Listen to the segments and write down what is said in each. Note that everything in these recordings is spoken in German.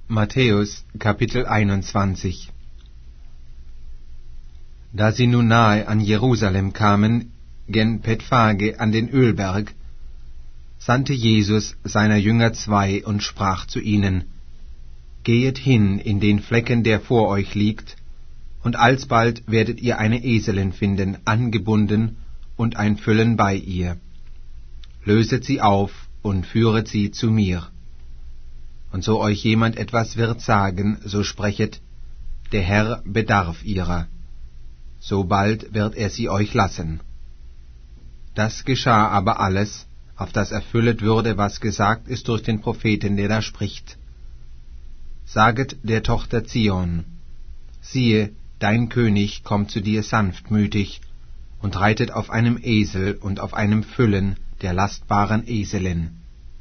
Matthäus, Kapitel 21. Da sie nun nahe an Jerusalem kamen, gen Bethphage an den Ölberg, sandte Jesus seiner Jünger 2 und sprach zu ihnen: Gehet hin in den Flecken, der vor euch liegt, und alsbald werdet ihr eine Eselin finden, angebunden und ein Füllen bei ihr. Löset sie auf und führet sie zu mir. Und so euch jemand etwas wird sagen, so sprechet: Der Herr bedarf ihrer. So bald wird er sie euch lassen. Das geschah aber alles, auf das erfüllet würde, was gesagt ist durch den Propheten, der da spricht: Saget der Tochter Zion: Siehe, dein König kommt zu dir sanftmütig und reitet auf einem Esel und auf einem Füllen der lastbaren Eselin.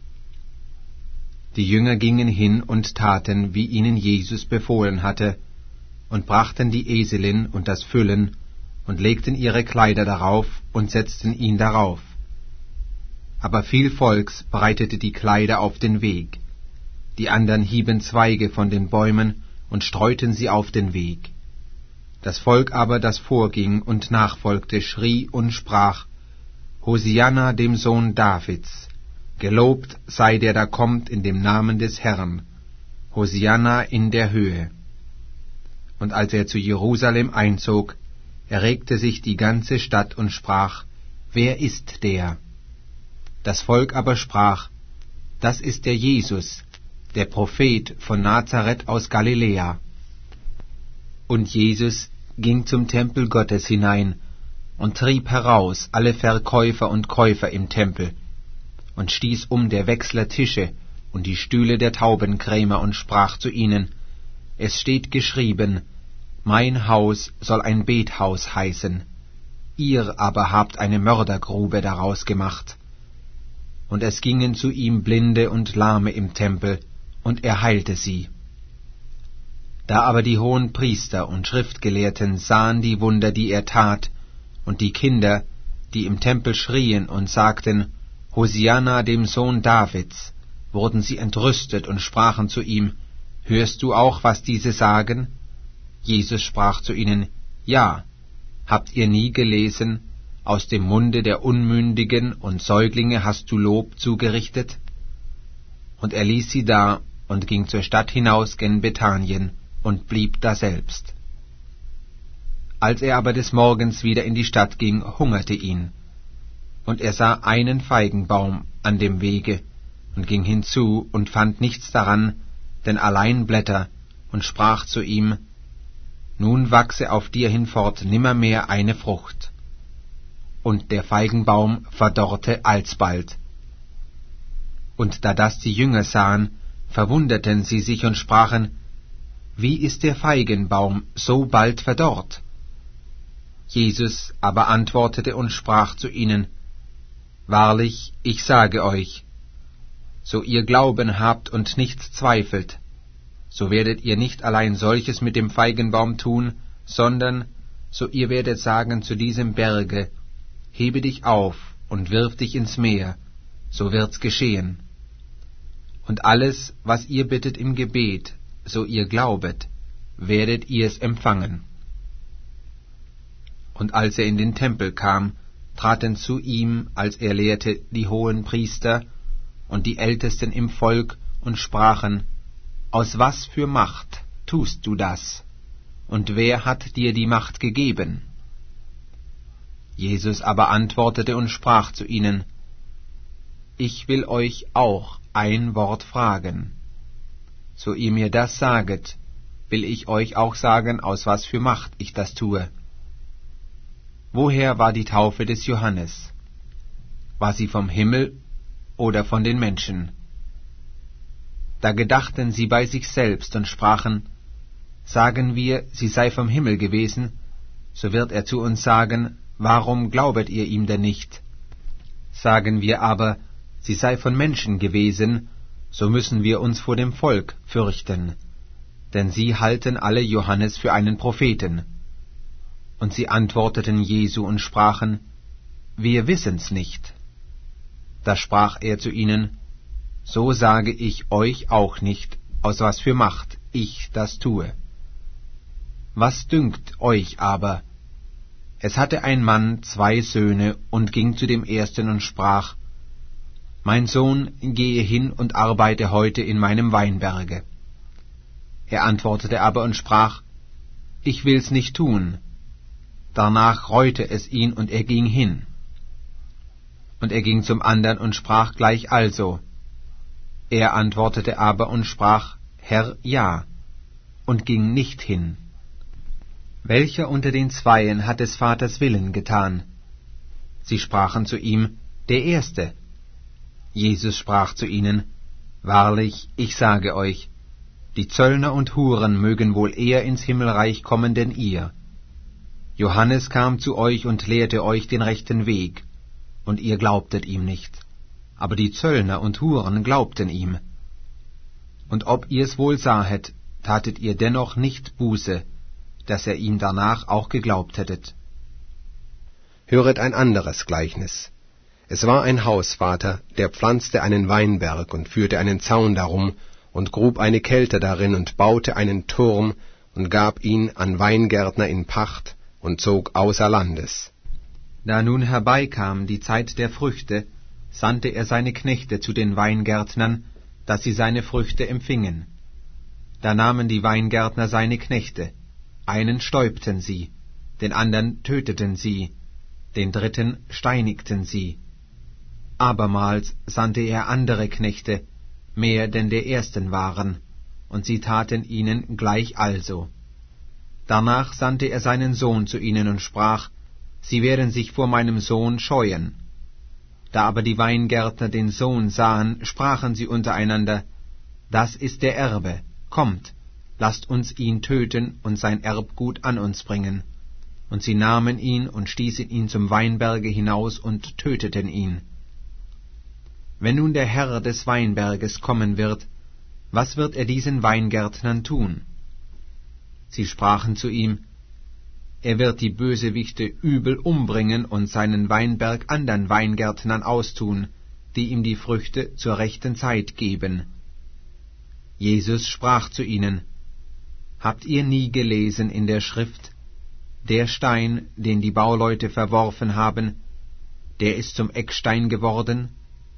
Die Jünger gingen hin und taten, wie ihnen Jesus befohlen hatte, und brachten die Eselin und das Füllen und legten ihre Kleider darauf und setzten ihn darauf. Aber viel Volks breitete die Kleider auf den Weg. Die andern hieben Zweige von den Bäumen und streuten sie auf den Weg. Das Volk aber, das vorging und nachfolgte, schrie und sprach: Hosianna dem Sohn Davids! Gelobt sei der da kommt in dem Namen des Herrn! Hosianna in der Höhe! Und als er zu Jerusalem einzog, erregte sich die ganze Stadt und sprach: Wer ist der? Das Volk aber sprach: Das ist der Jesus, der Prophet von Nazareth aus Galiläa. Und Jesus ging zum Tempel Gottes hinein und trieb heraus alle Verkäufer und Käufer im Tempel und stieß der Wechsler Tische und die Stühle der Taubenkrämer und sprach zu ihnen: Es steht geschrieben, mein Haus soll ein Bethaus heißen, ihr aber habt eine Mördergrube daraus gemacht. Und es gingen zu ihm Blinde und Lahme im Tempel, und er heilte sie. Da aber die hohen Priester und Schriftgelehrten sahen die Wunder, die er tat, und die Kinder, die im Tempel schrien und sagten: Hosianna dem Sohn Davids, wurden sie entrüstet und sprachen zu ihm: Hörst du auch, was diese sagen? Jesus sprach zu ihnen: Ja, habt ihr nie gelesen, aus dem Munde der Unmündigen und Säuglinge hast du Lob zugerichtet? Und er ließ sie da und ging zur Stadt hinaus gen Bethanien und blieb daselbst. Als er aber des Morgens wieder in die Stadt ging, hungerte ihn. Und er sah einen Feigenbaum an dem Wege und ging hinzu und fand nichts daran, denn allein Blätter, und sprach zu ihm: Nun wachse auf dir hinfort nimmermehr eine Frucht. Und der Feigenbaum verdorrte alsbald. Und da das die Jünger sahen, verwunderten sie sich und sprachen: Wie ist der Feigenbaum so bald verdorrt? Jesus aber antwortete und sprach zu ihnen: Wahrlich, ich sage euch, so ihr Glauben habt und nicht zweifelt, so werdet ihr nicht allein solches mit dem Feigenbaum tun, sondern so ihr werdet sagen zu diesem Berge: Hebe dich auf und wirf dich ins Meer, so wird's geschehen. Und alles, was ihr bittet im Gebet, so ihr glaubet, werdet ihr es empfangen. Und als er in den Tempel kam, traten zu ihm, als er lehrte, die hohen Priester und die Ältesten im Volk und sprachen: Aus was für Macht tust du das? Und wer hat dir die Macht gegeben? Jesus aber antwortete und sprach zu ihnen: Ich will euch auch ein Wort fragen. So ihr mir das saget, will ich euch auch sagen, aus was für Macht ich das tue. Woher war die Taufe des Johannes? War sie vom Himmel oder von den Menschen? Da gedachten sie bei sich selbst und sprachen: Sagen wir, sie sei vom Himmel gewesen, so wird er zu uns sagen: Warum glaubet ihr ihm denn nicht? Sagen wir aber, sie sei von Menschen gewesen, so müssen wir uns vor dem Volk fürchten, denn sie halten alle Johannes für einen Propheten. Und sie antworteten Jesu und sprachen: Wir wissen's nicht. Da sprach er zu ihnen: So sage ich euch auch nicht, aus was für Macht ich das tue. Was dünkt euch aber? Es hatte ein Mann 2 Söhne und ging zu dem ersten und sprach: Mein Sohn, gehe hin und arbeite heute in meinem Weinberge. Er antwortete aber und sprach: Ich will's nicht tun. Danach reute es ihn, und er ging hin. Und er ging zum andern und sprach gleich also. Er antwortete aber und sprach: Herr, ja, und ging nicht hin. Welcher unter den Zweien hat des Vaters Willen getan? Sie sprachen zu ihm: Der Erste. Jesus sprach zu ihnen: Wahrlich, ich sage euch, die Zöllner und Huren mögen wohl eher ins Himmelreich kommen denn ihr. Johannes kam zu euch und lehrte euch den rechten Weg, und ihr glaubtet ihm nicht, aber die Zöllner und Huren glaubten ihm. Und ob ihr's wohl sahet, tatet ihr dennoch nicht Buße, dass ihr ihm danach auch geglaubt hättet. Höret ein anderes Gleichnis. Es war ein Hausvater, der pflanzte einen Weinberg und führte einen Zaun darum und grub eine Kälte darin und baute einen Turm und gab ihn an Weingärtner in Pacht und zog außer Landes. Da nun herbeikam die Zeit der Früchte, sandte er seine Knechte zu den Weingärtnern, dass sie seine Früchte empfingen. Da nahmen die Weingärtner seine Knechte, einen stäubten sie, den andern töteten sie, den dritten steinigten sie. Abermals sandte er andere Knechte, mehr denn der ersten waren, und sie taten ihnen gleich also. Danach sandte er seinen Sohn zu ihnen und sprach: Sie werden sich vor meinem Sohn scheuen. Da aber die Weingärtner den Sohn sahen, sprachen sie untereinander: Das ist der Erbe, kommt, lasst uns ihn töten und sein Erbgut an uns bringen. Und sie nahmen ihn und stießen ihn zum Weinberge hinaus und töteten ihn. Wenn nun der Herr des Weinberges kommen wird, was wird er diesen Weingärtnern tun? Sie sprachen zu ihm: Er wird die Bösewichte übel umbringen und seinen Weinberg andern Weingärtnern austun, die ihm die Früchte zur rechten Zeit geben. Jesus sprach zu ihnen: Habt ihr nie gelesen in der Schrift: Der Stein, den die Bauleute verworfen haben, der ist zum Eckstein geworden?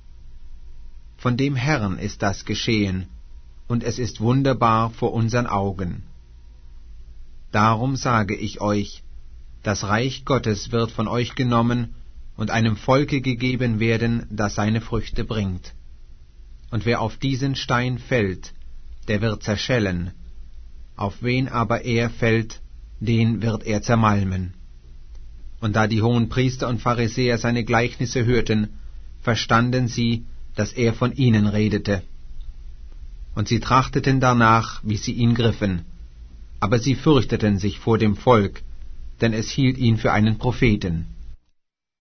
Von dem Herrn ist das geschehen, und es ist wunderbar vor unseren Augen. Darum sage ich euch, das Reich Gottes wird von euch genommen und einem Volke gegeben werden, das seine Früchte bringt. Und wer auf diesen Stein fällt, der wird zerschellen, auf wen aber er fällt, den wird er zermalmen. Und da die Hohenpriester und Pharisäer seine Gleichnisse hörten, verstanden sie, dass er von ihnen redete. Und sie trachteten danach, wie sie ihn griffen, aber sie fürchteten sich vor dem Volk, denn es hielt ihn für einen Propheten.